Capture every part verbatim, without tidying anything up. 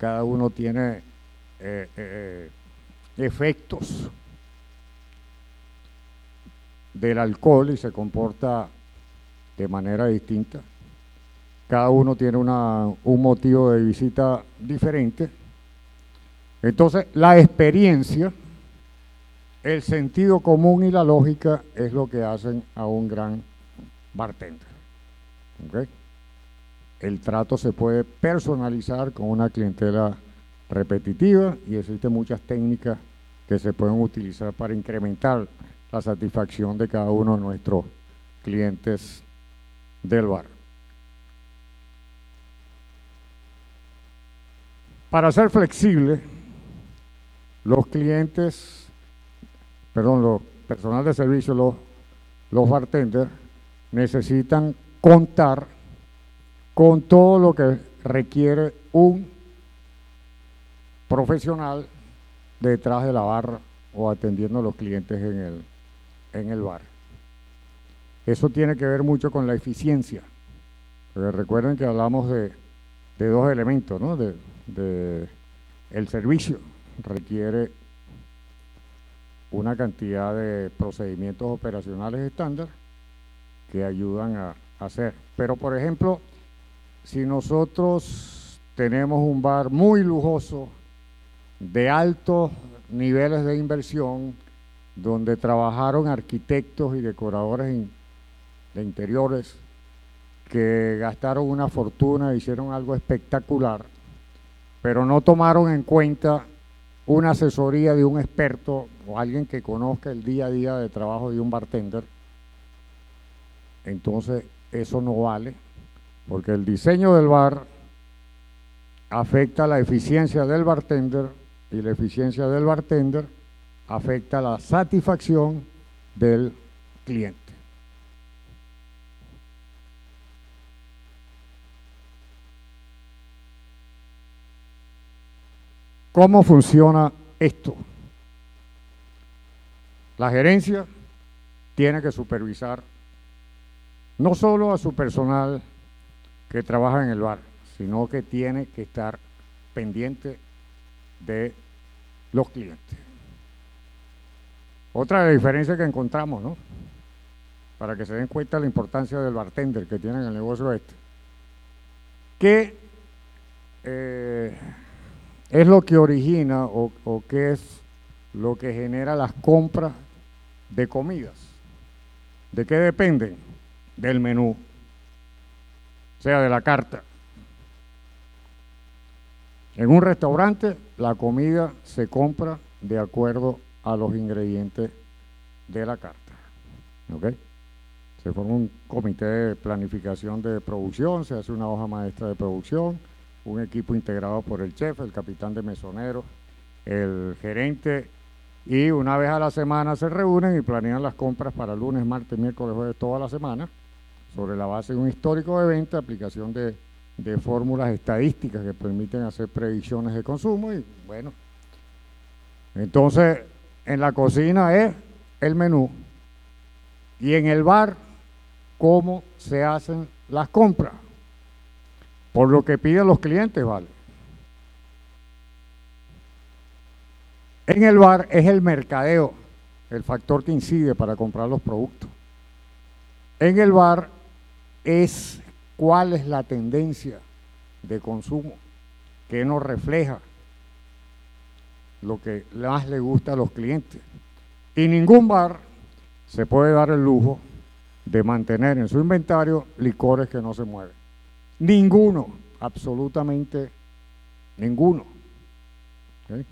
cada uno tiene eh, eh, efectos del alcohol y se comporta de manera distinta. Cada uno tiene una, un motivo de visita diferente. Entonces, la experiencia, el sentido común y la lógica es lo que hacen a un gran bartender. ¿Okay? El trato se puede personalizar con una clientela repetitiva y existen muchas técnicas que se pueden utilizar para incrementar la satisfacción de cada uno de nuestros clientes del bar. Para ser flexible, los clientes, perdón, los personal de servicio, los, los bartenders, necesitan contar con todo lo que requiere un profesional detrás de la barra o atendiendo a los clientes en el, en el bar. Eso tiene que ver mucho con la eficiencia, porque recuerden que hablamos de, de dos elementos, ¿no? De, de el servicio requiere una cantidad de procedimientos operacionales estándar que ayudan a, a hacer. Pero, por ejemplo, si nosotros tenemos un bar muy lujoso, de altos niveles de inversión, donde trabajaron arquitectos y decoradores in, de interiores que gastaron una fortuna, hicieron algo espectacular, pero no tomaron en cuenta una asesoría de un experto o alguien que conozca el día a día de trabajo de un bartender, entonces eso no vale, porque el diseño del bar afecta la eficiencia del bartender y la eficiencia del bartender afecta la satisfacción del cliente. ¿Cómo funciona esto? La gerencia tiene que supervisar no solo a su personal que trabaja en el bar, sino que tiene que estar pendiente de los clientes. Otra diferencia que encontramos, ¿no? Para que se den cuenta de la importancia del bartender que tiene en el negocio este, que eh, es lo que origina o, o qué es lo que genera las compras de comidas. ¿De qué dependen? Del menú, o sea, de la carta. En un restaurante, la comida se compra de acuerdo a los ingredientes de la carta. ¿Okay? Se forma un comité de planificación de producción, se hace una hoja maestra de producción, un equipo integrado por el chef, el capitán de mesonero, el gerente, y una vez a la semana se reúnen y planean las compras para lunes, martes, miércoles, jueves, toda la semana, sobre la base de un histórico de venta, aplicación de, de fórmulas estadísticas que permiten hacer predicciones de consumo. Y bueno, entonces en la cocina es el menú y en el bar cómo se hacen las compras, por lo que piden los clientes, ¿vale? En el bar es el mercadeo el factor que incide para comprar los productos. En el bar es cuál es la tendencia de consumo que nos refleja lo que más le gusta a los clientes. Y ningún bar se puede dar el lujo de mantener en su inventario licores que no se mueven. Ninguno, absolutamente ninguno. ¿Okay?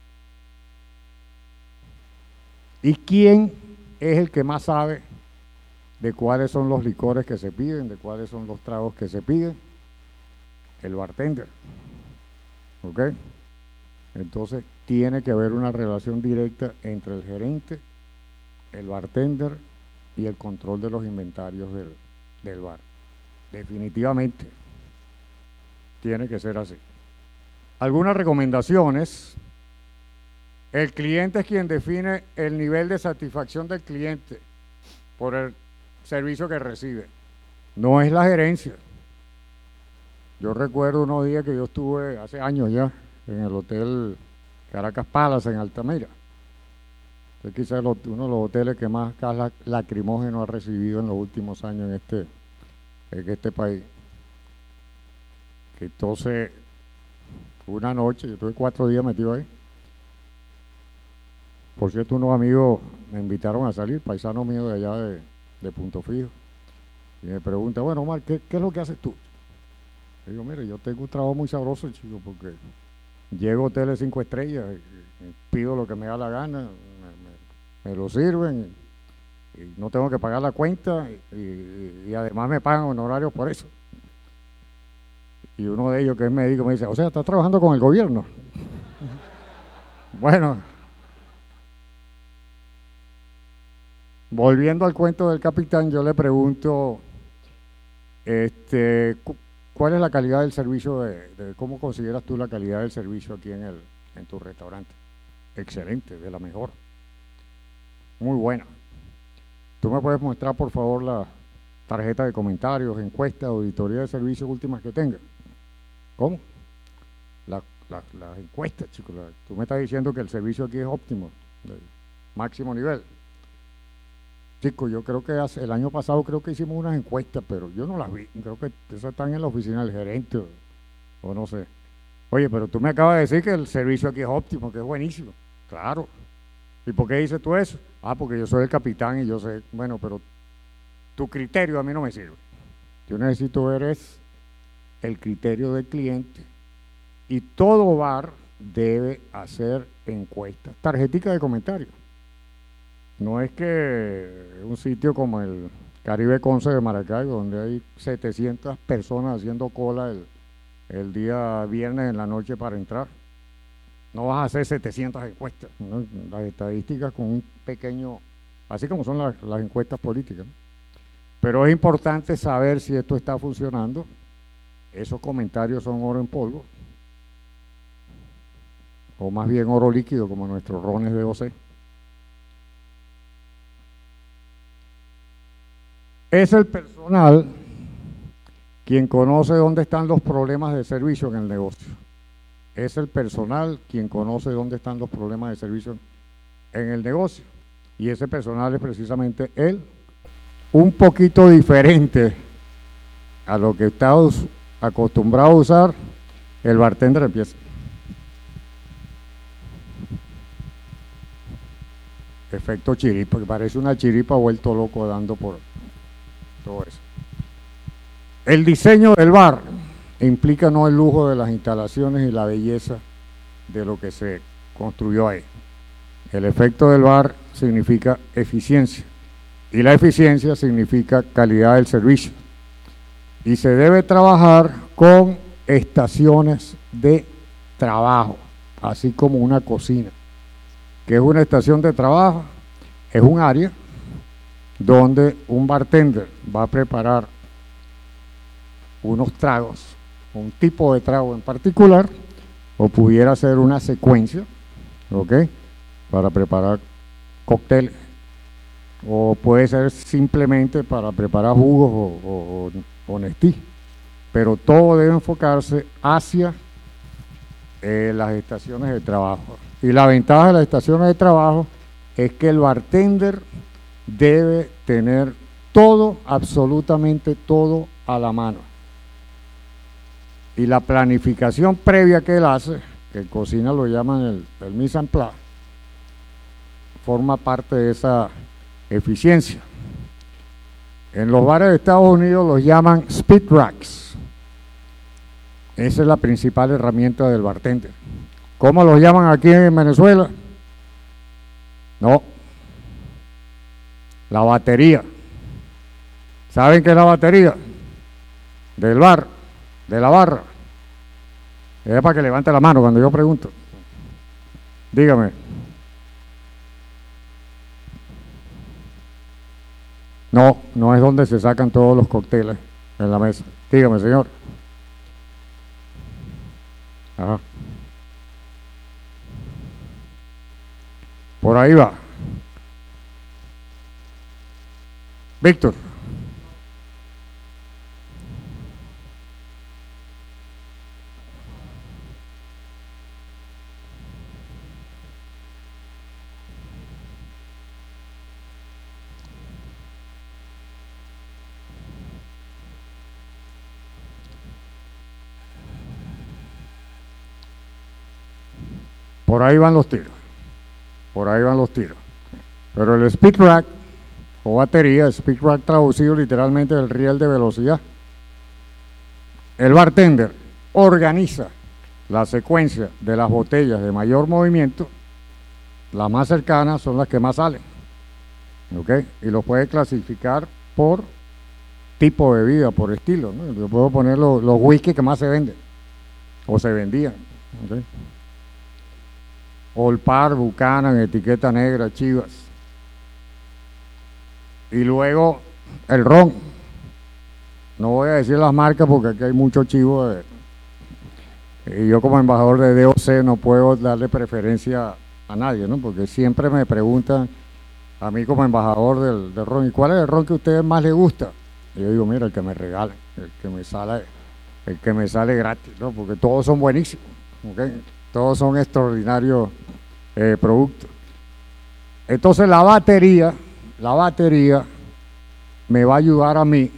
¿Y quién es el que más sabe de cuáles son los licores que se piden, de cuáles son los tragos que se piden? El bartender. ¿Ok? Entonces tiene que haber una relación directa entre el gerente, el bartender y el control de los inventarios del, del bar. Definitivamente tiene que ser así. Algunas recomendaciones. El cliente es quien define el nivel de satisfacción del cliente por el servicio que recibe. No es la gerencia. Yo recuerdo unos días que yo estuve hace años ya en el hotel Caracas Palace en Altamira. Es quizás uno de los hoteles que más gas lacrimógeno ha recibido en los últimos años en este, en este país. Que entonces, una noche, yo tuve cuatro días metido ahí. Por cierto, unos amigos me invitaron a salir, paisanos míos de allá de, de Punto Fijo. Y me pregunta, bueno, Omar, ¿qué, ¿qué es lo que haces tú? Le digo, mire, yo tengo un trabajo muy sabroso, chico, porque llego a hoteles cinco estrellas, y, y pido lo que me da la gana, me, me, me lo sirven, y, y no tengo que pagar la cuenta, y, y, y además me pagan honorarios por eso. Y uno de ellos, que es médico, me dice, o sea, ¿estás trabajando con el gobierno? Bueno, volviendo al cuento del capitán, yo le pregunto, este, ¿cuál es la calidad del servicio, de, de cómo consideras tú la calidad del servicio aquí en, el, en tu restaurante? Excelente, de la mejor. Muy buena. ¿Tú me puedes mostrar, por favor, la tarjeta de comentarios, encuestas, auditoría de servicios últimas que tengas? ¿Cómo? La, la, las encuestas, chicos. La, tú me estás diciendo que el servicio aquí es óptimo, de máximo nivel. Chicos, yo creo que hace, el año pasado creo que hicimos unas encuestas, pero yo no las vi. Creo que esas están en la oficina del gerente o, o no sé. Oye, pero tú me acabas de decir que el servicio aquí es óptimo, que es buenísimo. Claro. ¿Y por qué dices tú eso? Ah, porque yo soy el capitán y yo sé, bueno, pero tu criterio a mí no me sirve. Yo necesito ver es el criterio del cliente, y todo bar debe hacer encuestas, tarjetica de comentarios. No es que un sitio como el Caribe Conce de Maracaibo, donde hay setecientas personas haciendo cola el, el día viernes en la noche para entrar, no vas a hacer setecientas encuestas, ¿no? Las estadísticas con un pequeño, así como son las, las encuestas políticas, ¿no? Pero es importante saber si esto está funcionando. Esos comentarios son oro en polvo, o más bien oro líquido, como nuestros rones de O C. Es el personal quien conoce dónde están los problemas de servicio en el negocio. Es el personal quien conoce dónde están los problemas de servicio en el negocio. Y ese personal es precisamente él, un poquito diferente a lo que está acostumbrado a usar el bartender. Empieza. Efecto chiripa, que parece una chiripa vuelto loco dando por todo eso. El diseño del bar implica no el lujo de las instalaciones y la belleza de lo que se construyó ahí. El efecto del bar significa eficiencia, y la eficiencia significa calidad del servicio. Y se debe trabajar con estaciones de trabajo, así como una cocina. ¿Qué es una estación de trabajo? Es un área donde un bartender va a preparar unos tragos, un tipo de trago en particular, o pudiera ser una secuencia, ¿ok?, para preparar cócteles, o puede ser simplemente para preparar jugos o, o, o Nestí, pero todo debe enfocarse hacia eh, las estaciones de trabajo. Y la ventaja de las estaciones de trabajo es que el bartender debe tener todo, absolutamente todo a la mano. Y la planificación previa que él hace, que en cocina lo llaman el, el mise en place, forma parte de esa eficiencia. En los bares de Estados Unidos los llaman speed racks. Esa es la principal herramienta del bartender. ¿Cómo los llaman aquí en Venezuela? No. La batería. ¿Saben qué es la batería? Del bar, de la barra. Es para que levante la mano cuando yo pregunto. Dígame. No, no es donde se sacan todos los cócteles en la mesa. Dígame, señor. Ajá. Por ahí va. Víctor. Por ahí van los tiros. Por ahí van los tiros. Pero el speed rack o batería, speed rack traducido literalmente del riel de velocidad. El bartender organiza la secuencia de las botellas de mayor movimiento, las más cercanas son las que más salen, ¿ok? Y los puede clasificar por tipo de bebida, por estilo, ¿no? Yo puedo poner los, los whisky que más se venden, o se vendían, ¿ok? Old Parr, Buchanan, etiqueta negra, Chivas. Y luego el ron. No voy a decir las marcas porque aquí hay mucho chivo de, y yo como embajador de D O C no puedo darle preferencia a nadie, ¿no? Porque siempre me preguntan a mí como embajador del, del ron, ¿y cuál es el ron que a ustedes más les gusta? Y yo digo, mira, el que me regalen, el que me sale, el que me sale gratis, ¿no? Porque todos son buenísimos, ¿okay? Todos son extraordinarios eh, productos. Entonces la batería, la batería me va a ayudar a mí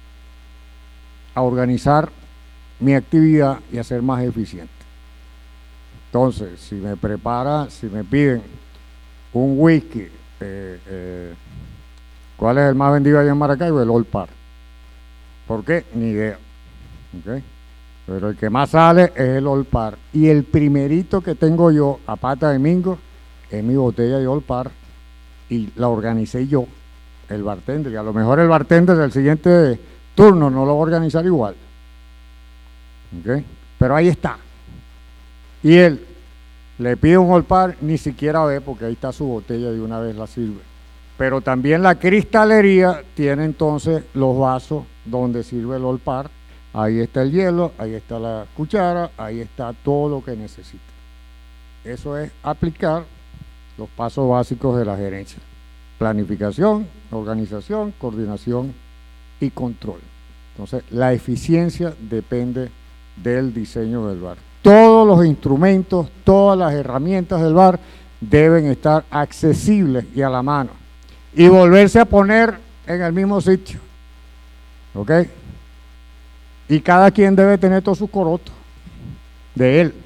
a organizar mi actividad y a ser más eficiente. Entonces, si me prepara, si me piden un whisky, eh, eh, ¿cuál es el más vendido allá en Maracaibo? El Old Parr. ¿Por qué? Ni idea. ¿Okay? Pero el que más sale es el Old Parr. Y el primerito que tengo yo a pata de mingo es mi botella de Old Parr y la organicé yo, el bartender. Y a lo mejor el bartender del siguiente turno no lo va a organizar igual. ¿Okay? Pero ahí está. Y él le pide un Old Parr, ni siquiera ve porque ahí está su botella, de una vez la sirve. Pero también la cristalería tiene entonces los vasos donde sirve el Old Parr. Ahí está el hielo, ahí está la cuchara, ahí está todo lo que necesita. Eso es aplicar los pasos básicos de la gerencia: planificación, organización, coordinación y control. Entonces, la eficiencia depende del diseño del bar. Todos los instrumentos, todas las herramientas del bar deben estar accesibles y a la mano y volverse a poner en el mismo sitio, ¿ok? Y cada quien debe tener todos sus corotos de él.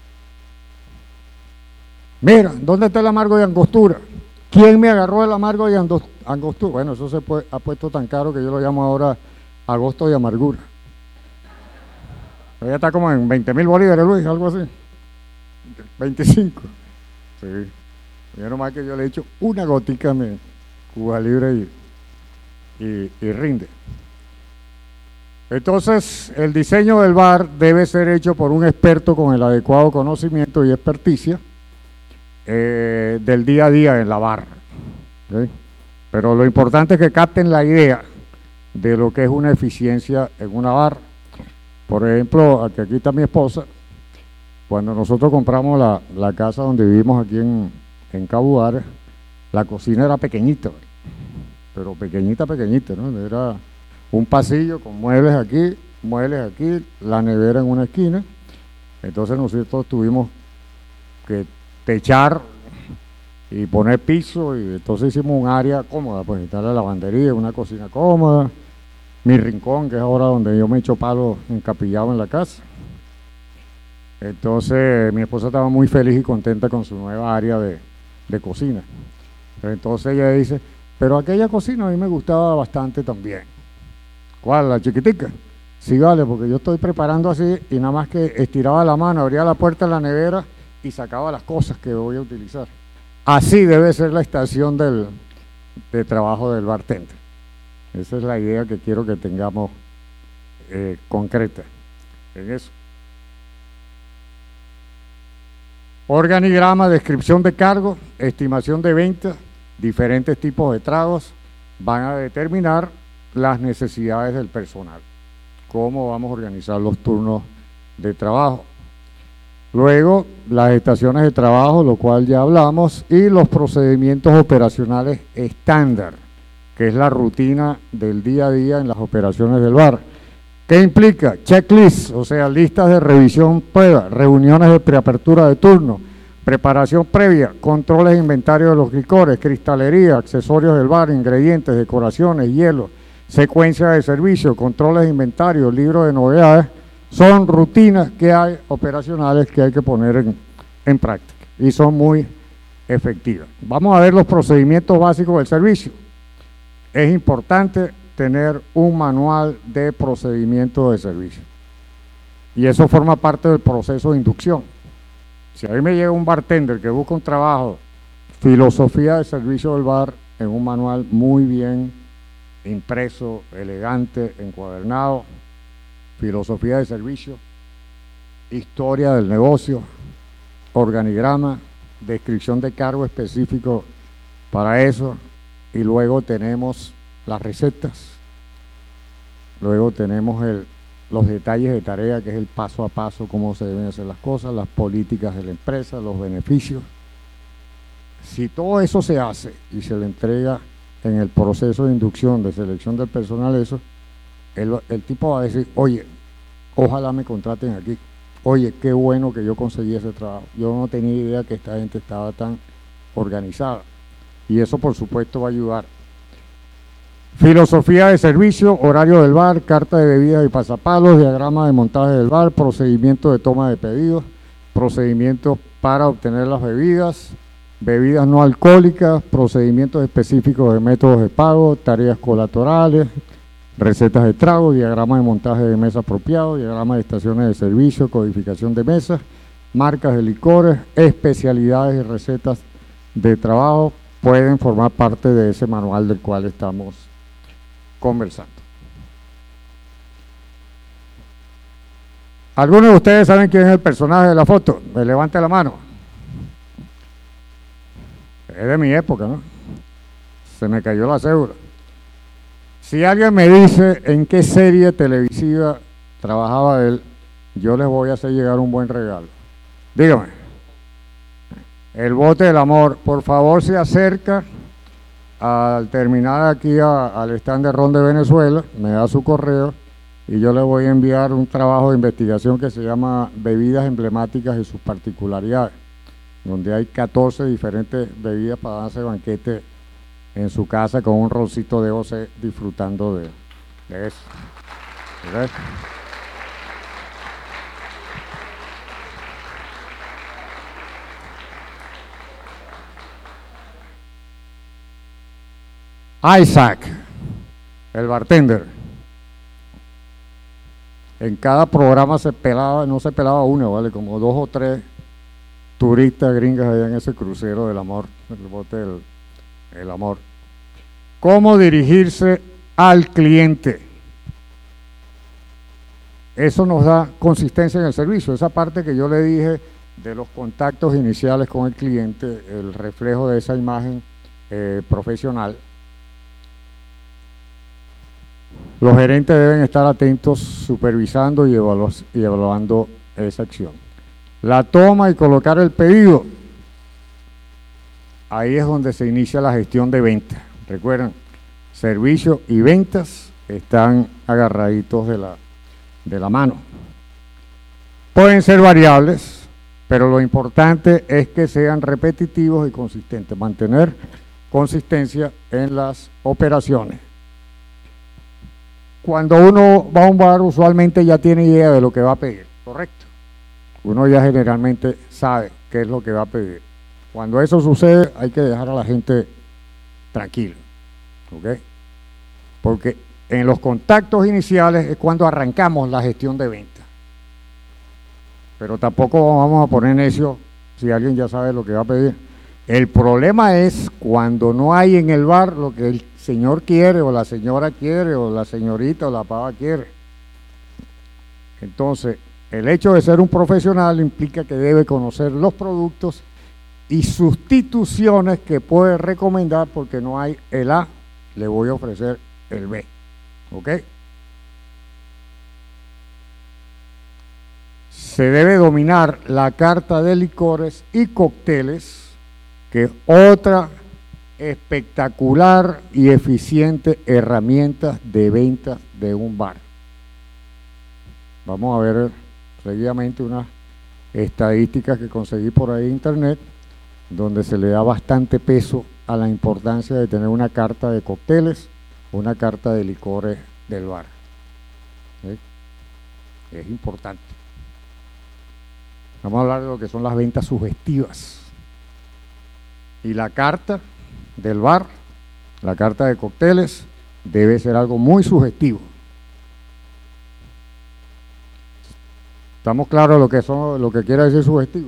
Mira, ¿dónde está el amargo de angostura? ¿Quién me agarró el amargo de angostura? Bueno, eso se puede, ha puesto tan caro que yo lo llamo ahora agosto de amargura. Ya está como en veinte mil bolívares, Luis, algo así. veinticinco. Sí. Menos mal que yo le he hecho una gotica a mi Cuba Libre y, y, y rinde. Entonces, el diseño del bar debe ser hecho por un experto con el adecuado conocimiento y experticia eh, del día a día en la barra. ¿Okay? Pero lo importante es que capten la idea de lo que es una eficiencia en una barra. Por ejemplo, aquí, aquí está mi esposa. Cuando nosotros compramos la, la casa donde vivimos aquí en, en Cabuare, la cocina era pequeñita, pero pequeñita, pequeñita, ¿no? Era un pasillo con muebles aquí, muebles aquí, la nevera en una esquina. Entonces nosotros tuvimos que techar y poner piso, y entonces hicimos un área cómoda, pues está la lavandería, una cocina cómoda, mi rincón, que es ahora donde yo me echo palo encapillado en la casa. Entonces mi esposa estaba muy feliz y contenta con su nueva área de, de cocina. Pero entonces ella dice, pero aquella cocina a mí me gustaba bastante también. ¿Cuál? ¿La chiquitica? Sí, vale, porque yo estoy preparando así y nada más que estiraba la mano, abría la puerta de la nevera y sacaba las cosas que voy a utilizar. Así debe ser la estación del, de trabajo del bartender. Esa es la idea que quiero que tengamos eh, concreta en eso. Organigrama, descripción de cargos, estimación de ventas, diferentes tipos de tragos van a determinar las necesidades del personal. Cómo vamos a organizar los turnos de trabajo. Luego, las estaciones de trabajo, lo cual ya hablamos, y los procedimientos operacionales estándar, que es la rutina del día a día en las operaciones del bar. ¿Qué implica? Checklist, o sea, listas de revisión prueba, reuniones de preapertura de turno, preparación previa, controles de inventario de los licores, cristalería, accesorios del bar, ingredientes, decoraciones, hielo, secuencia de servicio, controles de inventario, libro de novedades. Son rutinas que hay operacionales que hay que poner en, en práctica. y son muy efectivas. Vamos a ver los procedimientos básicos del servicio. Es importante tener un manual de procedimiento de servicio y eso forma parte del proceso de inducción. Si a mí me llega un bartender que busca un trabajo, filosofía de servicio del bar, en un manual muy bien impreso, elegante, encuadernado, filosofía de servicio, historia del negocio, organigrama, descripción de cargo específico para eso, y luego tenemos las recetas, luego tenemos el, los detalles de tarea, que es el paso a paso, cómo se deben hacer las cosas, las políticas de la empresa, los beneficios. Si todo eso se hace y se le entrega en el proceso de inducción, de selección del personal, eso, el, el tipo va a decir, oye, ojalá me contraten aquí, oye, qué bueno que yo conseguí ese trabajo, yo no tenía idea que esta gente estaba tan organizada, y eso por supuesto va a ayudar. Filosofía de servicio, horario del bar, carta de bebidas y pasapalos, diagrama de montaje del bar, procedimiento de toma de pedidos, procedimientos para obtener las bebidas, bebidas no alcohólicas, procedimientos específicos de métodos de pago, tareas colaterales, recetas de trago, diagrama de montaje de mesa apropiado, diagrama de estaciones de servicio, codificación de mesas, marcas de licores, especialidades y recetas de trabajo, pueden formar parte de ese manual del cual estamos conversando. ¿Algunos de ustedes saben quién es el personaje de la foto? Me levante la mano. Es de mi época, ¿no? Se me cayó la cédula. Si alguien me dice en qué serie televisiva trabajaba él, yo les voy a hacer llegar un buen regalo. Dígame. El bote del amor. Por favor, se acerca al terminar aquí a, al stand de Ron de Venezuela, me da su correo y yo le voy a enviar un trabajo de investigación que se llama Bebidas emblemáticas y sus particularidades, donde hay catorce diferentes bebidas para darse banquete en su casa con un roncito de O C disfrutando de, de eso. ¿Ves? Isaac, el bartender. En cada programa se pelaba, no se pelaba uno, ¿vale? Como dos o tres turistas gringas allá en ese crucero del amor, el bote del el amor. ¿Cómo dirigirse al cliente? Eso nos da consistencia en el servicio. Esa parte que yo le dije de los contactos iniciales con el cliente, el reflejo de esa imagen eh, profesional. Los gerentes deben estar atentos, supervisando y, evalu y evaluando esa acción. La toma y colocar el pedido. Ahí es donde se inicia la gestión de ventas. Recuerden, servicio y ventas están agarraditos de la, de la mano. Pueden ser variables, pero lo importante es que sean repetitivos y consistentes. Mantener consistencia en las operaciones. Cuando uno va a un bar, usualmente ya tiene idea de lo que va a pedir, ¿correcto? Uno ya generalmente sabe qué es lo que va a pedir. Cuando eso sucede, hay que dejar a la gente tranquila, ¿ok? Porque en los contactos iniciales es cuando arrancamos la gestión de venta. Pero tampoco vamos a poner necio si alguien ya sabe lo que va a pedir. El problema es cuando no hay en el bar lo que el señor quiere, o la señora quiere, o la señorita o la pava quiere. Entonces, el hecho de ser un profesional implica que debe conocer los productos y sustituciones que puede recomendar, porque no hay el A, le voy a ofrecer el B. ¿Ok? Se debe dominar la carta de licores y cócteles, que es otra espectacular y eficiente herramienta de venta de un bar. Vamos a ver seguidamente unas estadísticas que conseguí por ahí en internet, donde se le da bastante peso a la importancia de tener una carta de cócteles, una carta de licores del bar. ¿Sí? Es importante. Vamos a hablar de lo que son las ventas sugestivas. Y la carta del bar, la carta de cócteles, debe ser algo muy sugestivo. ¿Estamos claros lo que son, lo que quiere decir sugestivo?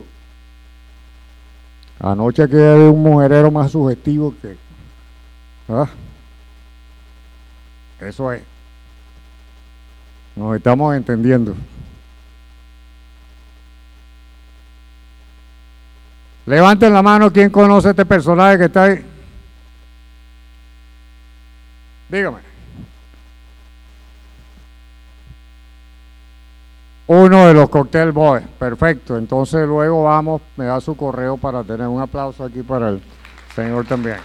Anoche que hay un mujerero más sugestivo que... ¿ah? Eso es. Nos estamos entendiendo. Levanten la mano, ¿quién conoce a este personaje que está ahí? Dígame. Uno de los Cocktail Boys, perfecto. Entonces luego vamos, me da su correo para tener un aplauso aquí para el señor también.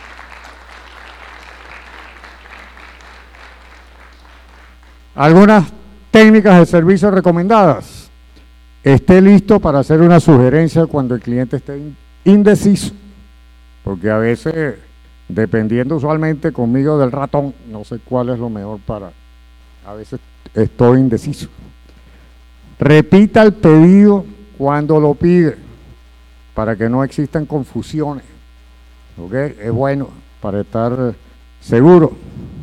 Algunas técnicas de servicio recomendadas. Esté listo para hacer una sugerencia cuando el cliente esté indeciso, porque a veces, dependiendo usualmente conmigo del ratón, no sé cuál es lo mejor para, a veces estoy indeciso. Repita el pedido cuando lo pide, para que no existan confusiones, ¿ok? Es bueno para estar seguro.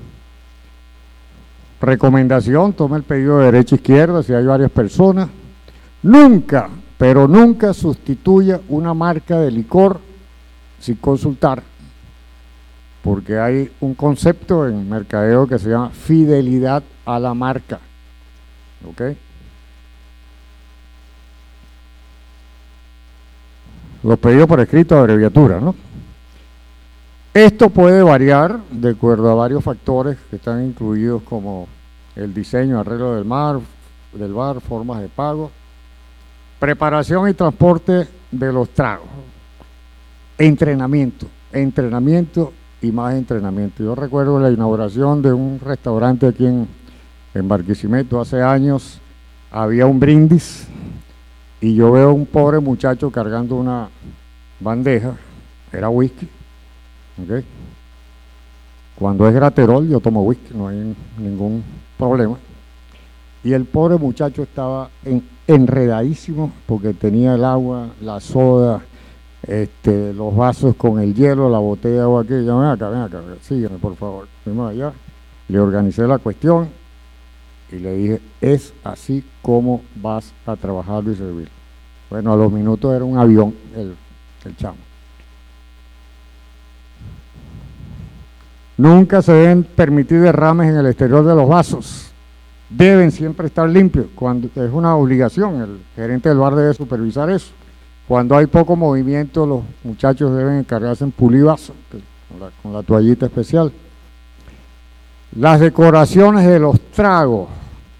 Recomendación, tome el pedido de derecha a izquierda si hay varias personas. Nunca, pero nunca sustituya una marca de licor sin consultar, porque hay un concepto en mercadeo que se llama fidelidad a la marca, ¿ok? Los pedidos por escrito, abreviatura, ¿no? Esto puede variar de acuerdo a varios factores que están incluidos, como el diseño, arreglo del mar, del bar, formas de pago, preparación y transporte de los tragos, entrenamiento, entrenamiento y más entrenamiento. Yo recuerdo la inauguración de un restaurante aquí en, en Barquisimeto hace años, había un brindis y yo veo a un pobre muchacho cargando una bandeja, era whisky, ¿ok? Cuando es graterol yo tomo whisky, no hay ningún problema. Y el pobre muchacho estaba en, enredadísimo porque tenía el agua, la soda, este, los vasos con el hielo, la botella de agua aquí. Yo, ven acá, ven acá, sígueme por favor. Fuimos allá, le organicé la cuestión y le dije, es así como vas a trabajar y servir. Bueno, a los minutos era un avión el, el chamo. Nunca se deben permitir derrames en el exterior de los vasos. Deben siempre estar limpios, cuando es una obligación, el gerente del bar debe supervisar eso. Cuando hay poco movimiento, los muchachos deben encargarse en pulir vasos, con la, con la toallita especial. Las decoraciones de los tragos,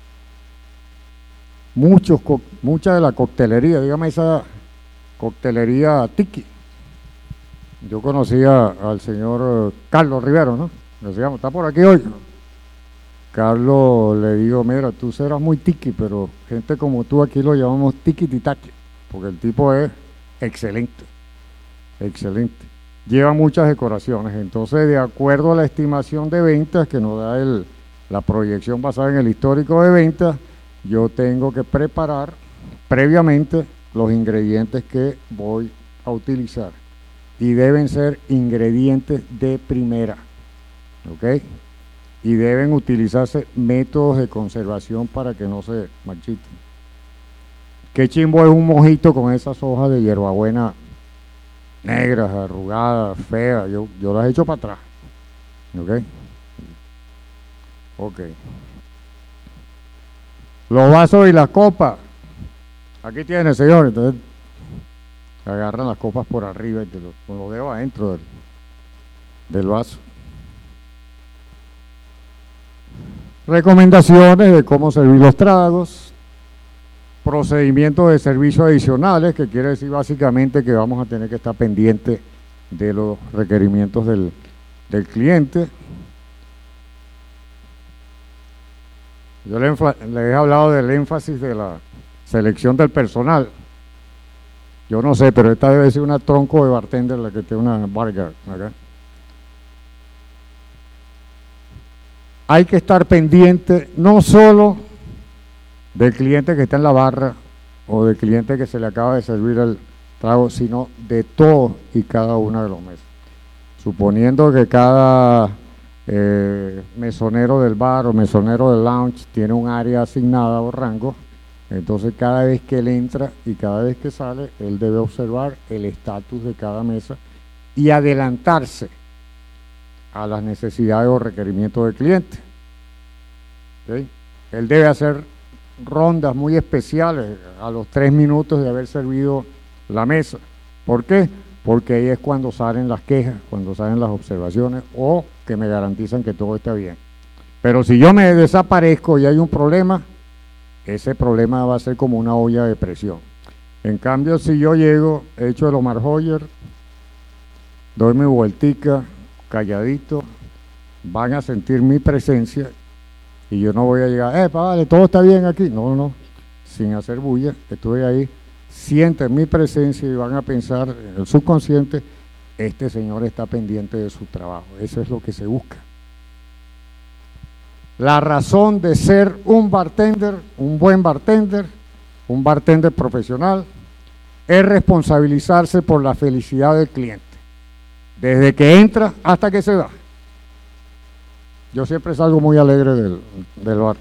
muchos, mucha de la coctelería, dígame esa coctelería tiki. Yo conocía al señor Carlos Rivero, ¿no? Decíamos, está por aquí hoy. Carlos le digo, mira, tú serás muy tiki, pero gente como tú aquí lo llamamos tiki-titaki, porque el tipo es excelente, excelente. Lleva muchas decoraciones, entonces de acuerdo a la estimación de ventas que nos da el, la proyección basada en el histórico de ventas, yo tengo que preparar previamente los ingredientes que voy a utilizar y deben ser ingredientes de primera, ¿ok? Y deben utilizarse métodos de conservación para que no se marchiten. Qué chimbo es un mojito con esas hojas de hierbabuena negras, arrugadas, feas. Yo, yo las he hecho para atrás. ¿Ok? Ok. Los vasos y las copas. Aquí tiene, señor. Entonces, agarran las copas por arriba y te lo, con los dedos adentro del, del vaso. Recomendaciones de cómo servir los tragos, procedimientos de servicio adicionales, que quiere decir básicamente que vamos a tener que estar pendientes de los requerimientos del, del cliente. Yo le, le he hablado del énfasis de la selección del personal. Yo no sé, pero esta debe ser una tronco de bartender la que tiene una barga acá. Hay que estar pendiente no solo del cliente que está en la barra o del cliente que se le acaba de servir el trago, sino de todos y cada una de los meses. Suponiendo que cada eh, mesonero del bar o mesonero del lounge tiene un área asignada o rango, entonces cada vez que él entra y cada vez que sale, él debe observar el estatus de cada mesa y adelantarse a las necesidades o requerimientos del cliente. ¿Okay? Él debe hacer rondas muy especiales a los tres minutos de haber servido la mesa. ¿Por qué? Porque ahí es cuando salen las quejas, cuando salen las observaciones o que me garantizan que todo está bien. Pero si yo me desaparezco y hay un problema, ese problema va a ser como una olla de presión. En cambio, si yo llego, echo el Omar Hoyer, doy mi vueltica, calladito, van a sentir mi presencia y yo no voy a llegar, eh, vale, todo está bien aquí. No, no, sin hacer bulla, estoy ahí, sienten mi presencia y van a pensar en el subconsciente, este señor está pendiente de su trabajo. Eso es lo que se busca. La razón de ser un bartender, un buen bartender, un bartender profesional, es responsabilizarse por la felicidad del cliente, desde que entra hasta que se va. Yo siempre salgo muy alegre del, del bar.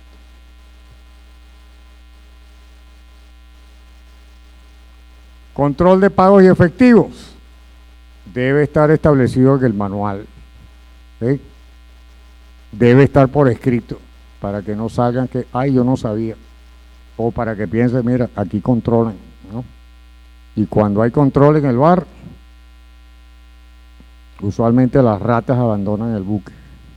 Control de pagos y efectivos. Debe estar establecido en el manual. ¿Sí? Debe estar por escrito, para que no salgan que, ay, yo no sabía. O para que piensen, mira, aquí controlan, ¿no? Y cuando hay control en el bar, usualmente las ratas abandonan el buque.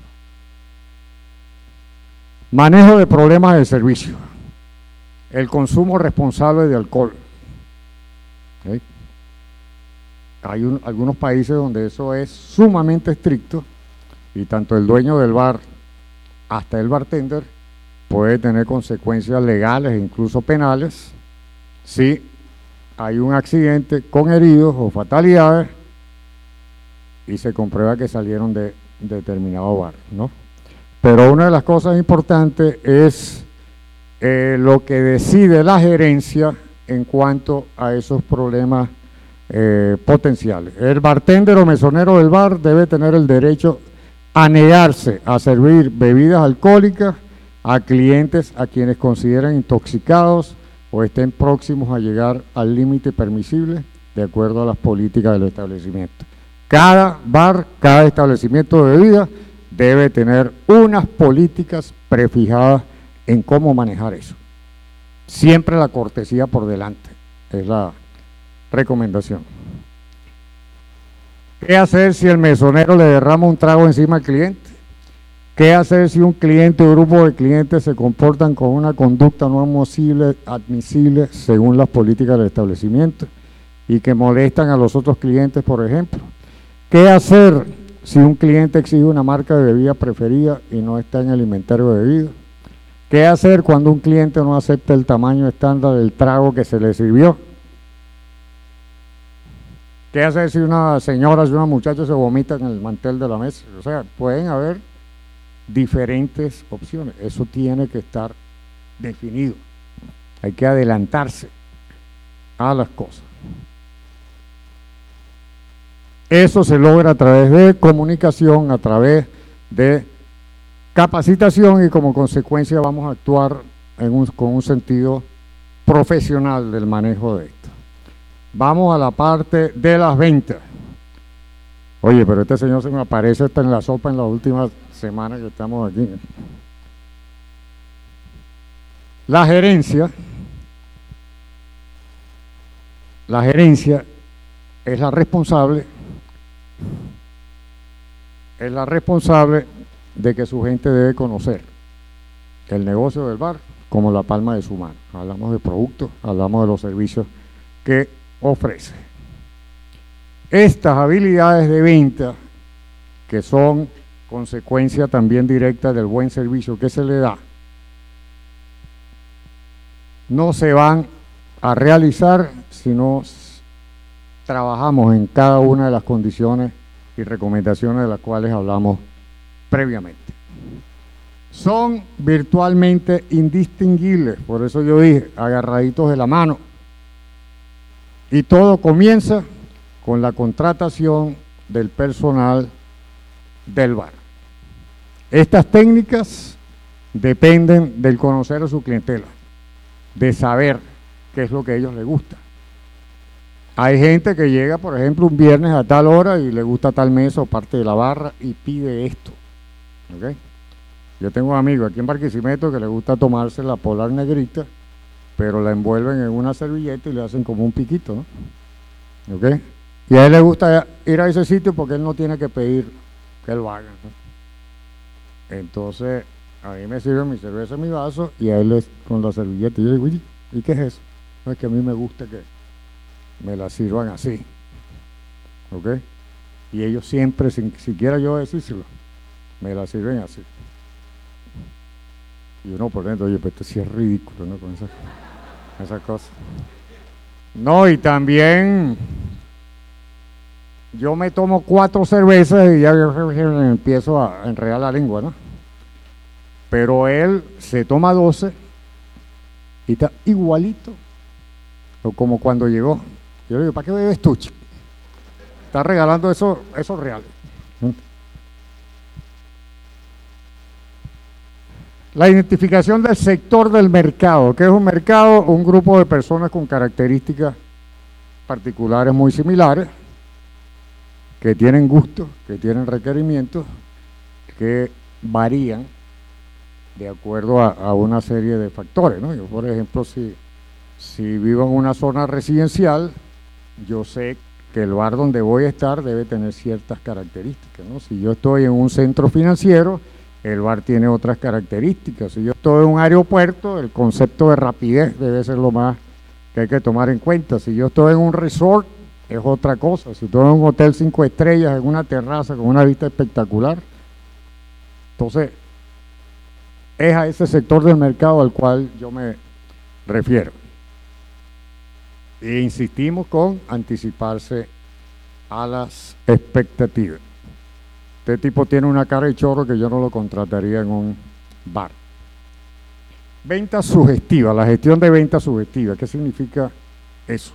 Manejo de problemas del servicio. El consumo responsable de alcohol. ¿Sí? Hay un, algunos países donde eso es sumamente estricto y tanto el dueño del bar hasta el bartender puede tener consecuencias legales e incluso penales si hay un accidente con heridos o fatalidades y se comprueba que salieron de determinado bar, ¿no? Pero una de las cosas importantes es eh, lo que decide la gerencia en cuanto a esos problemas eh, potenciales. El bartender o mesonero del bar debe tener el derecho a negarse a servir bebidas alcohólicas a clientes a quienes consideren intoxicados o estén próximos a llegar al límite permisible de acuerdo a las políticas del establecimiento. Cada bar, cada establecimiento de bebida debe tener unas políticas prefijadas en cómo manejar eso. Siempre la cortesía por delante, es la recomendación. ¿Qué hacer si el mesonero le derrama un trago encima al cliente? ¿Qué hacer si un cliente o grupo de clientes se comportan con una conducta no admisible, admisible según las políticas del establecimiento y que molestan a los otros clientes, por ejemplo? ¿Qué hacer si un cliente exige una marca de bebida preferida y no está en el inventario de bebidas? ¿Qué hacer cuando un cliente no acepta el tamaño estándar del trago que se le sirvió? ¿Qué hacer si una señora, si una muchacha se vomita en el mantel de la mesa? O sea, pueden haber diferentes opciones. Eso tiene que estar definido. Hay que adelantarse a las cosas. Eso se logra a través de comunicación, a través de capacitación y como consecuencia vamos a actuar en un, con un sentido profesional del manejo de esto. Vamos a la parte de las ventas. Oye, pero este señor se me aparece hasta en la sopa en la última semana que estamos aquí. La gerencia, la gerencia es la responsable, es la responsable de que su gente debe conocer el negocio del bar como la palma de su mano. Hablamos de productos, hablamos de los servicios que ofrece. Estas habilidades de venta, que son consecuencia también directa del buen servicio que se le da, no se van a realizar si no trabajamos en cada una de las condiciones y recomendaciones de las cuales hablamos previamente. Son virtualmente indistinguibles, por eso yo dije, agarraditos de la mano. Y todo comienza con la contratación del personal del bar. Estas técnicas dependen del conocer a su clientela, de saber qué es lo que a ellos les gusta. Hay gente que llega, por ejemplo, un viernes a tal hora y le gusta tal mesa o parte de la barra y pide esto. ¿Okay? Yo tengo un amigo aquí en Barquisimeto que le gusta tomarse la Polar negrita, pero la envuelven en una servilleta y le hacen como un piquito, ¿no? ¿Okay? Y a él le gusta ir a ese sitio porque él no tiene que pedir que él lo haga, ¿no? Entonces, a mí me sirven mi cerveza en mi vaso y a él es con la servilleta. Y yo digo, ¿y qué es eso? No, es que a mí me gusta que me la sirvan así. ¿Ok? Y ellos siempre, sin siquiera yo decírselo, me la sirven así. Y uno por dentro, oye, pues esto sí es ridículo, ¿no? Con esas esa cosas. No, y también yo me tomo cuatro cervezas y ya empiezo a enredar la lengua, ¿no? Pero él se toma doce y está igualito o como cuando llegó. Yo le digo, ¿para qué bebes tú, chico? Está regalando eso, eso real. La identificación del sector del mercado. ¿Qué es un mercado? Un grupo de personas con características particulares muy similares, que tienen gustos, que tienen requerimientos, que varían de acuerdo a, a una serie de factores, ¿no? Yo, por ejemplo, si, si vivo en una zona residencial, yo sé que el bar donde voy a estar debe tener ciertas características, ¿no? Si yo estoy en un centro financiero, el bar tiene otras características. Si yo estoy en un aeropuerto, el concepto de rapidez debe ser lo más que hay que tomar en cuenta. Si yo estoy en un resort, es otra cosa. Si estoy en un hotel cinco estrellas, en una terraza con una vista espectacular, entonces es a ese sector del mercado al cual yo me refiero. E insistimos con anticiparse a las expectativas. Este tipo tiene una cara de chorro que yo no lo contrataría en un bar. Venta sugestiva, la gestión de venta sugestiva. ¿Qué significa eso?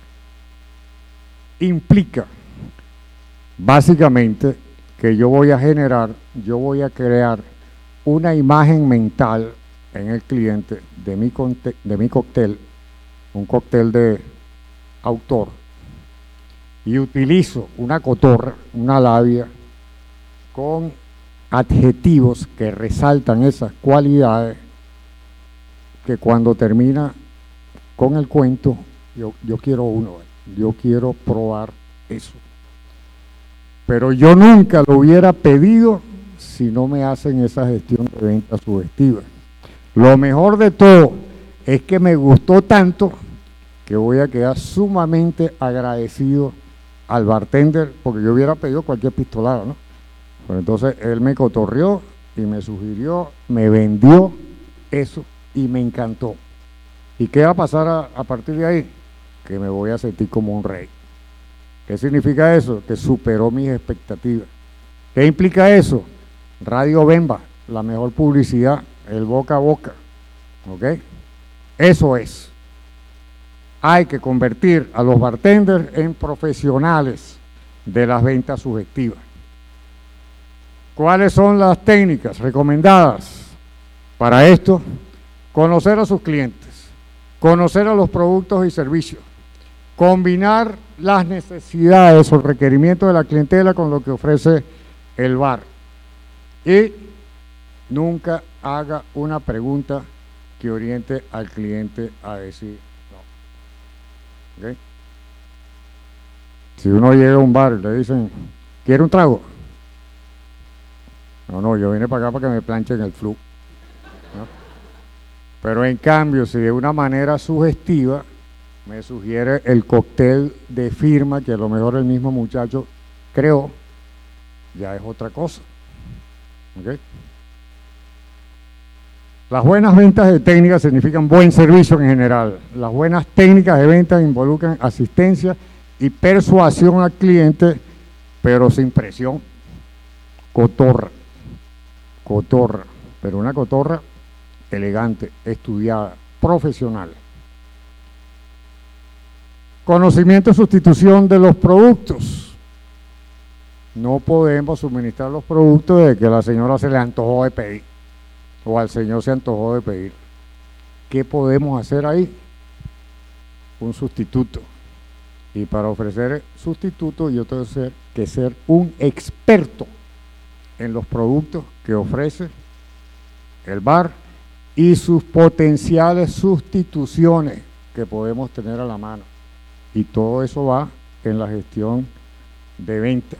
Implica básicamente que yo voy a generar, yo voy a crear una imagen mental en el cliente de mi, de mi cóctel, un cóctel de autor, y utilizo una cotorra, una labia, con adjetivos que resaltan esas cualidades que cuando termina con el cuento, yo, yo quiero uno, yo quiero probar eso. Pero yo nunca lo hubiera pedido si no me hacen esa gestión de venta sugestiva. Lo mejor de todo es que me gustó tanto que voy a quedar sumamente agradecido al bartender, porque yo hubiera pedido cualquier pistolada, ¿no? Pero entonces él me cotorreó y me sugirió, me vendió eso y me encantó. ¿Y qué va a pasar a, a partir de ahí? Que me voy a sentir como un rey. ¿Qué significa eso? Que superó mis expectativas. ¿Qué implica eso? Radio Bemba, la mejor publicidad, el boca a boca. ¿Ok? Eso es. Hay que convertir a los bartenders en profesionales de las ventas sugestivas. ¿Cuáles son las técnicas recomendadas para esto? Conocer a sus clientes, conocer a los productos y servicios, combinar las necesidades o requerimientos de la clientela con lo que ofrece el bar. Y nunca haga una pregunta que oriente al cliente a decir no. ¿Okay? Si uno llega a un bar y le dicen, ¿quiere un trago? No, no, yo vine para acá para que me planchen el flu. ¿No? Pero en cambio, si de una manera sugestiva me sugiere el cóctel de firma que a lo mejor el mismo muchacho creó, ya es otra cosa. ¿Okay? Las buenas ventas de técnicas significan buen servicio en general. Las buenas técnicas de venta involucran asistencia y persuasión al cliente, pero sin presión. Cotorra. Cotorra, pero una cotorra elegante, estudiada, profesional. Conocimiento y sustitución de los productos. No podemos suministrar los productos de que la señora se le antojó de pedir o al señor se antojó de pedir. ¿Qué podemos hacer ahí? Un sustituto. Y para ofrecer sustituto yo tengo que ser un experto en los productos que ofrece el bar y sus potenciales sustituciones que podemos tener a la mano. Y todo eso va en la gestión de ventas.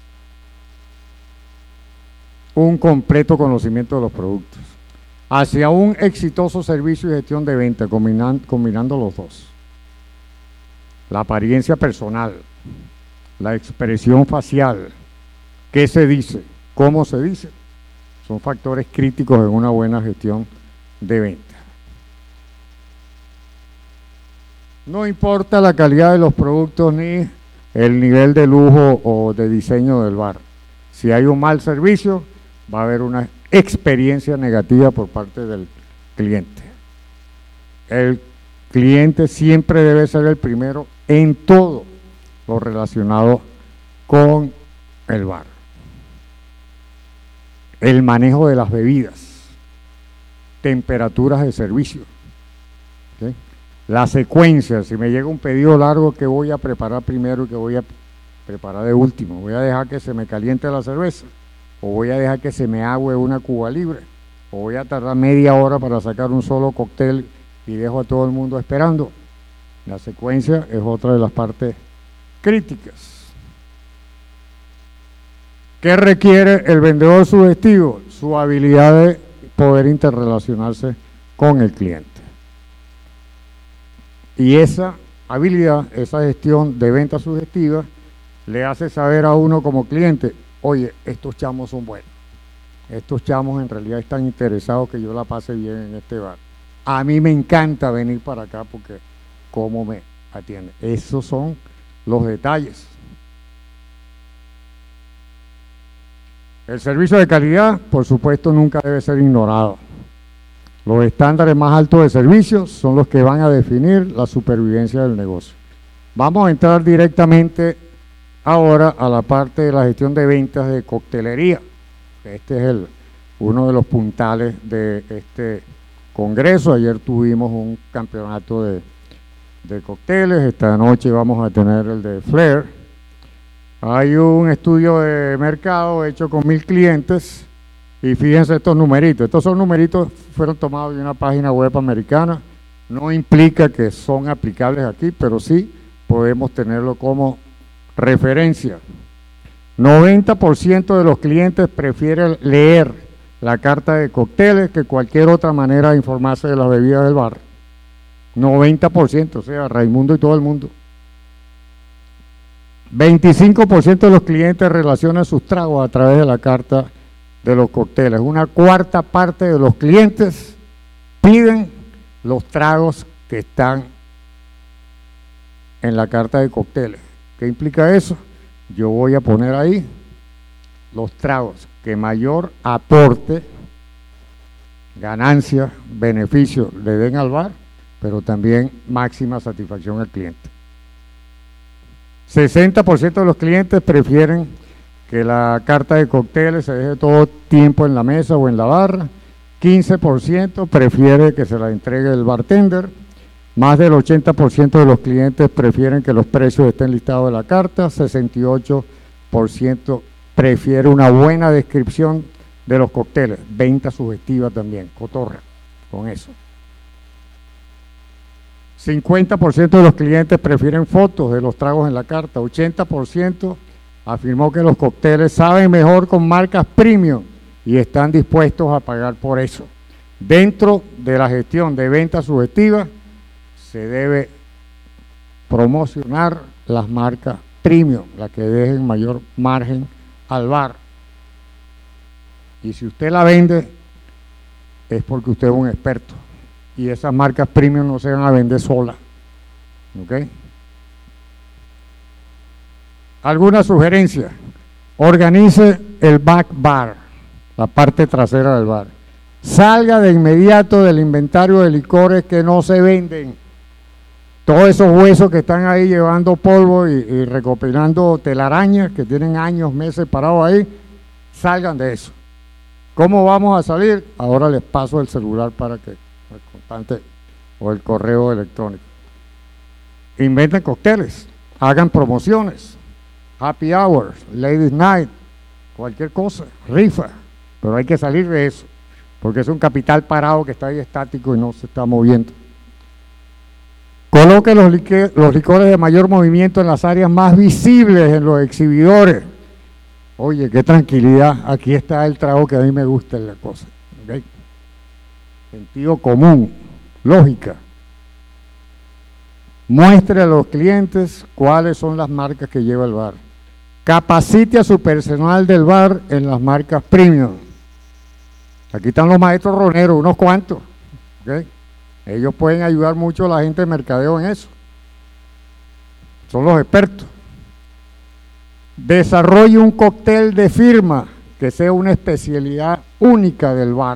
Un completo conocimiento de los productos. Hacia un exitoso servicio y gestión de venta, combinan, combinando los dos. La apariencia personal, la expresión facial, qué se dice, cómo se dice, son factores críticos en una buena gestión de venta. No importa la calidad de los productos ni el nivel de lujo o de diseño del bar. Si hay un mal servicio, va a haber una experiencia negativa por parte del cliente. El cliente siempre debe ser el primero en todo lo relacionado con el bar. El manejo de las bebidas, temperaturas de servicio, ¿sí? La secuencia, si me llega un pedido largo, ¿qué voy a preparar primero y qué voy a preparar de último? ¿Voy a dejar que se me caliente la cerveza? ¿O voy a dejar que se me agüe una cuba libre? ¿O voy a tardar media hora para sacar un solo cóctel y dejo a todo el mundo esperando? La secuencia es otra de las partes críticas. ¿Qué requiere el vendedor sugestivo? Su habilidad de poder interrelacionarse con el cliente. Y esa habilidad, esa gestión de venta sugestiva, le hace saber a uno como cliente, oye, estos chamos son buenos. Estos chamos en realidad están interesados que yo la pase bien en este bar. A mí me encanta venir para acá porque cómo me atienden. Esos son los detalles. El servicio de calidad, por supuesto, nunca debe ser ignorado. Los estándares más altos de servicios son los que van a definir la supervivencia del negocio. Vamos a entrar directamente ahora a la parte de la gestión de ventas de coctelería. Este es el, uno de los puntales de este congreso. Ayer tuvimos un campeonato de, de cócteles, esta noche vamos a tener el de Flair. Hay un estudio de mercado hecho con mil clientes y fíjense estos numeritos. Estos son numeritos, fueron tomados de una página web americana. No implica que son aplicables aquí, pero sí podemos tenerlo como referencia. noventa por ciento de los clientes prefieren leer la carta de cócteles que cualquier otra manera de informarse de las bebidas del bar. noventa por ciento, o sea, Raimundo y todo el mundo. veinticinco por ciento de los clientes relacionan sus tragos a través de la carta de los cócteles. Una cuarta parte de los clientes piden los tragos que están en la carta de cócteles. ¿Qué implica eso? Yo voy a poner ahí los tragos que mayor aporte, ganancia, beneficio le den al bar, pero también máxima satisfacción al cliente. sesenta por ciento de los clientes prefieren que la carta de cócteles se deje todo tiempo en la mesa o en la barra. quince por ciento prefiere que se la entregue el bartender. Más del ochenta por ciento de los clientes prefieren que los precios estén listados en la carta. sesenta y ocho por ciento prefiere una buena descripción de los cócteles. Venta sugestiva también, cotorra con eso. cincuenta por ciento de los clientes prefieren fotos de los tragos en la carta. ochenta por ciento afirmó que los cócteles saben mejor con marcas premium y están dispuestos a pagar por eso. Dentro de la gestión de venta sugestiva se debe promocionar las marcas premium, las que dejen mayor margen al bar. Y si usted la vende, es porque usted es un experto. Y esas marcas premium no se van a vender solas. ¿Ok? ¿Alguna sugerencia? Organice el back bar, la parte trasera del bar. Salga de inmediato del inventario de licores que no se venden. todos esos huesos que están ahí llevando polvo y, y recopilando telarañas que tienen años, meses parados ahí, salgan de eso. ¿Cómo vamos a salir? Ahora les paso el celular para que el contante o el correo electrónico. Inventen cócteles, hagan promociones, happy hours, ladies night, cualquier cosa, rifa, pero hay que salir de eso, porque es un capital parado que está ahí estático y no se está moviendo. Coloque los, los licores de mayor movimiento en las áreas más visibles, en los exhibidores. Oye, qué tranquilidad, aquí está el trago que a mí me gusta en la cosa. ¿Okay? Sentido común, lógica. Muestre a los clientes cuáles son las marcas que lleva el bar. Capacite a su personal del bar en las marcas premium. Aquí están los maestros roneros, unos cuantos. ¿Okay? Ellos pueden ayudar mucho a la gente de mercadeo en eso. Son los expertos. Desarrolle un cóctel de firma que sea una especialidad única del bar.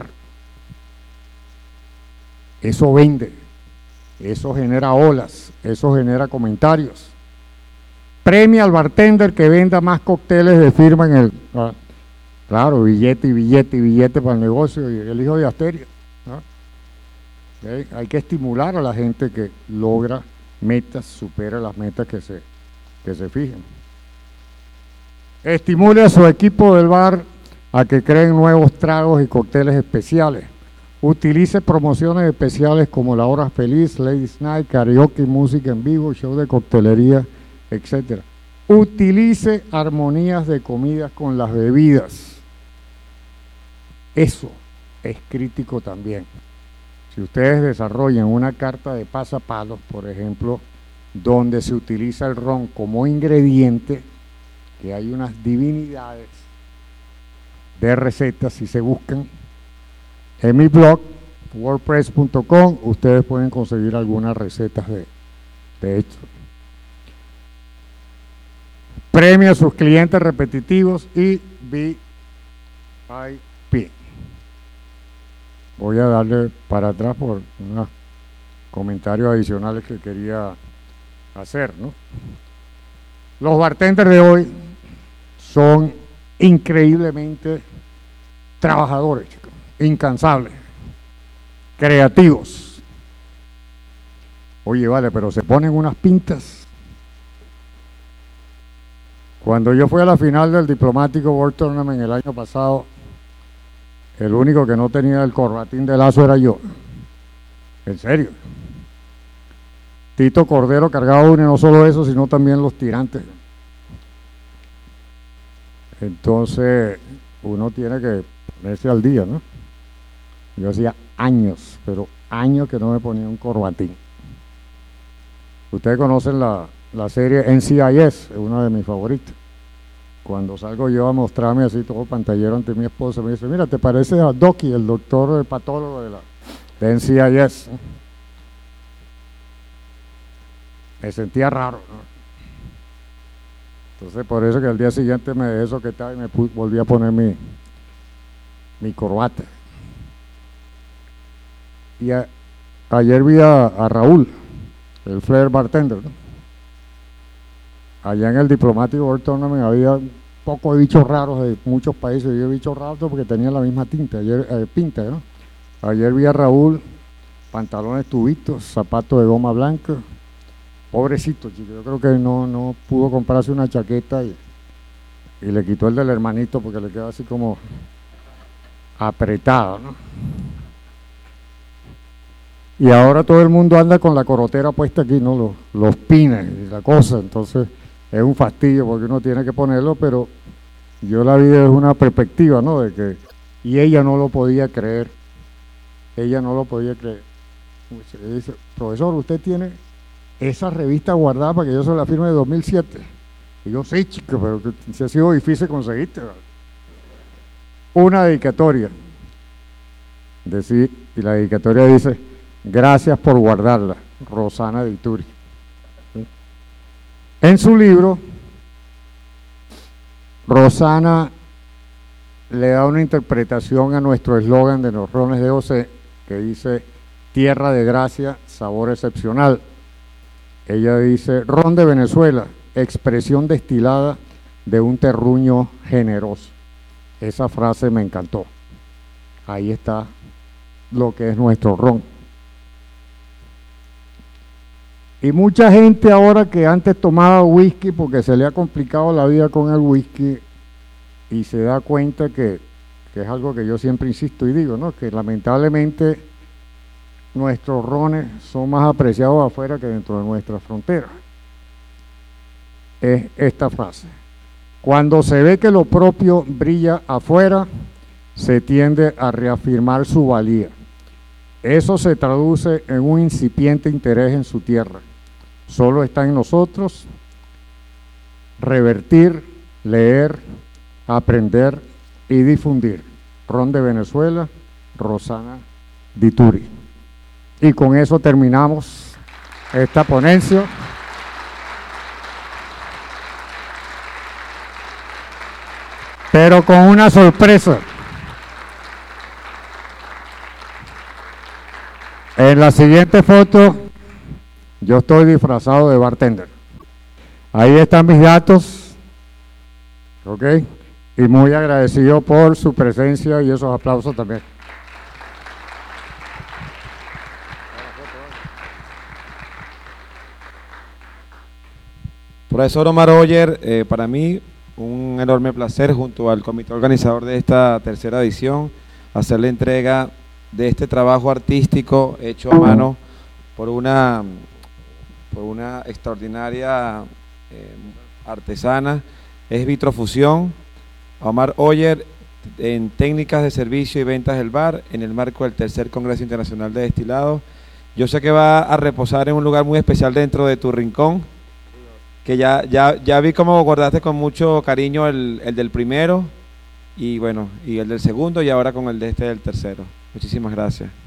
Eso vende, eso genera olas, eso genera comentarios. Premia al bartender que venda más cócteles de firma en el... Ah, claro, billete y billete y billete para el negocio y el hijo de Asteria, ¿no? ¿Okay? Hay que estimular a la gente que logra metas, supera las metas que se, que se fijen. Estimule a su equipo del bar a que creen nuevos tragos y cócteles especiales. Utilice promociones especiales como la hora feliz, Ladies Night, karaoke, música en vivo, show de coctelería, etcétera. Utilice armonías de comidas con las bebidas. Eso es crítico también. Si ustedes desarrollan una carta de pasapalos, por ejemplo, donde se utiliza el ron como ingrediente, que hay unas divinidades de recetas, si se buscan en mi blog wordpress punto com, ustedes pueden conseguir algunas recetas de, de esto. Premia a sus clientes repetitivos y V I P. Voy a darle para atrás por unos comentarios adicionales que quería hacer, ¿no? Los bartenders de hoy son increíblemente trabajadores, chicos, incansables, creativos. Oye, vale, pero se ponen unas pintas. Cuando yo fui a la final del Diplomático World Tournament el año pasado, el único que no tenía el corbatín de lazo era yo. En serio. Tito Cordero cargaba uno y no solo eso, sino también los tirantes. Entonces, uno tiene que ponerse al día, ¿no? Yo hacía años, pero años que no me ponía un corbatín. Ustedes conocen la, la serie N C I S, es una de mis favoritas. Cuando salgo yo a mostrarme así todo pantallero ante mi esposa, me dice, mira, ¿te pareces a Doki, el doctor patólogo de la de N C I S? Me sentía raro, ¿no? Entonces, por eso que al día siguiente me dejé soquetar y me volví a poner mi, mi corbata. Y a, ayer vi a, a Raúl, el Flair bartender, ¿no? Allá en el Diplomático World Tournament había un poco de bichos raros de muchos países. Yo bichos raros porque tenían la misma tinta, ayer, eh, pinta, ¿no? Ayer vi a Raúl, pantalones tubitos, zapatos de goma blanca. Pobrecito, chico, yo creo que no, no pudo comprarse una chaqueta y, y le quitó el del hermanito porque le queda así como apretado, ¿no? Y ahora todo el mundo anda con la corotera puesta aquí, ¿no? Los, los pines y la cosa, entonces es un fastidio porque uno tiene que ponerlo, pero yo la vi desde una perspectiva, ¿no? De que, y ella no lo podía creer, ella no lo podía creer. Le dice, profesor, usted tiene esa revista guardada para que yo se la firme de dos mil siete. Y yo, sí, chico, pero que se ha sido difícil conseguirte. Una dedicatoria. Decir, y la dedicatoria dice, gracias por guardarla, Rosana de Ituri. ¿Sí? En su libro, Rosana le da una interpretación a nuestro eslogan de los rones de O C, que dice, tierra de gracia, sabor excepcional. Ella dice, ron de Venezuela, expresión destilada de un terruño generoso. Esa frase me encantó. Ahí está lo que es nuestro ron. Y mucha gente ahora que antes tomaba whisky porque se le ha complicado la vida con el whisky y se da cuenta que, que es algo que yo siempre insisto y digo, ¿no? Que lamentablemente nuestros rones son más apreciados afuera que dentro de nuestras fronteras. Es esta frase. Cuando se ve que lo propio brilla afuera, se tiende a reafirmar su valía. Eso se traduce en un incipiente interés en su tierra. Solo está en nosotros revertir, leer, aprender y difundir. Ron de Venezuela, Rosana Dituri. Y con eso terminamos esta ponencia. Pero con una sorpresa. En la siguiente foto, yo estoy disfrazado de bartender. Ahí están mis datos, ¿ok? Y muy agradecido por su presencia y esos aplausos también. Profesor Omar Oller, eh, para mí un enorme placer junto al comité organizador de esta tercera edición hacer la entrega de este trabajo artístico hecho a mano por una, por una extraordinaria eh, artesana, es vitrofusión. Omar Oller en técnicas de servicio y ventas del bar en el marco del tercer Congreso Internacional de Destilados. Yo sé que va a reposar en un lugar muy especial dentro de tu rincón, que ya, ya, ya vi cómo guardaste con mucho cariño el, el del primero y bueno, y el del segundo y ahora con el de este del tercero. Muchísimas gracias.